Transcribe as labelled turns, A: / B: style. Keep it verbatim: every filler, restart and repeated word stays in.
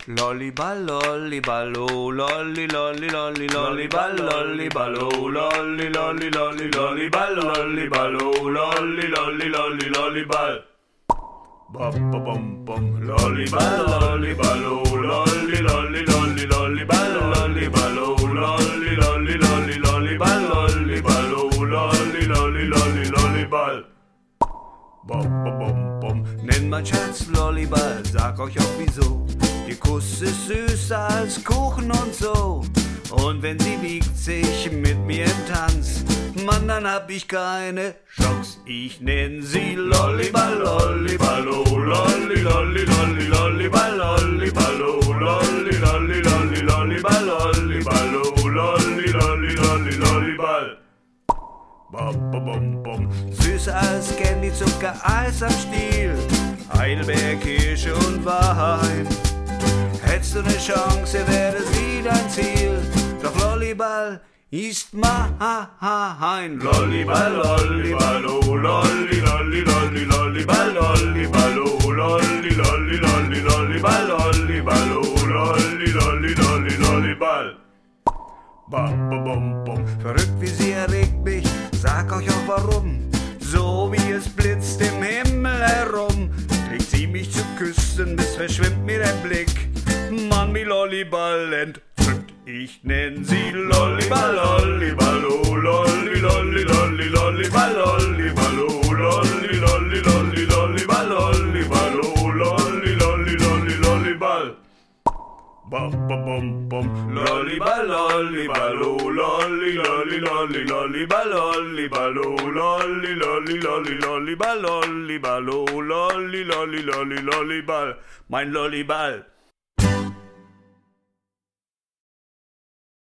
A: Lolliball, Lolliball, oh, lolli, lolli, lolli, Lolliball, Lolliball, oh, lolli, lolli, lolli, Lolliball, Lolliball, oh, lolli, lolli, lolli, Lolliball. Bum, bum, bum, bum. Lolliball, Lolliball, oh, lolli, lolli, lolli, Lolliball, Lolliball, oh, lolli, lolli, lolli, Lolliball, Lolliball, oh, lolli, lolli, lolli, Lolliball. Bum, bum, bum, bum. Nennt mein Schatz Lolliball, sag euch auch wieso. Ihr Kuss ist süßer als Kuchen und so. Und wenn sie wiegt sich mit mir im Tanz, Mann, dann hab ich keine Chance. Ich nenn sie Lolliball, Lolliball, oh, lolli, lolli, lolli, Lolliball, Lolliball, oh, lolli, lolli, lolli, Lolliball, Lolliball, oh, lolli, lolli, lolli, Lolliball. Bum, bum, bum, bum. Süßer als Candy, Zucker, Eis am Stiel, Heidelbeer, Kirsche und Wein. Hättest du ne Chance, wäre es wie dein Ziel. Doch Lolliball ist mein. Lolliball, Lolliball, oh, lolli, lolli, lolli, Lolliball, Lolliball, oh, lolli, lolli, lolli, Lolliball, Lolliball, oh, lolli, lolli, lolli, Lolliball. Bum, bum, bum, bum. Verrückt wie sie erregt mich, sag euch auch warum. So wie es blitzt im Himmel herum, kriegt sie mich zu küssen, bis verschwimmt mir der Blick. Mann, wie Lolliball entzückt. Ich nenn sie Lolliball, Lolliball, oh, lolli, lolli, lolli, Lolliball, Lolliball, oh, lolli, lolli, lolli, Lolliball, Lolliball, oh, lolli, lolli, lolli, Lolliball. Bum, bum, bum, bum. Lolliball, Lolliball, oh, lolli, lolli, lolli, Lolliball, Lolliball, oh, lolli, lolli, lolli, Lolliball, Lolliball, oh, lolli, lolli, lolli, Lolliball, mein Lolliball.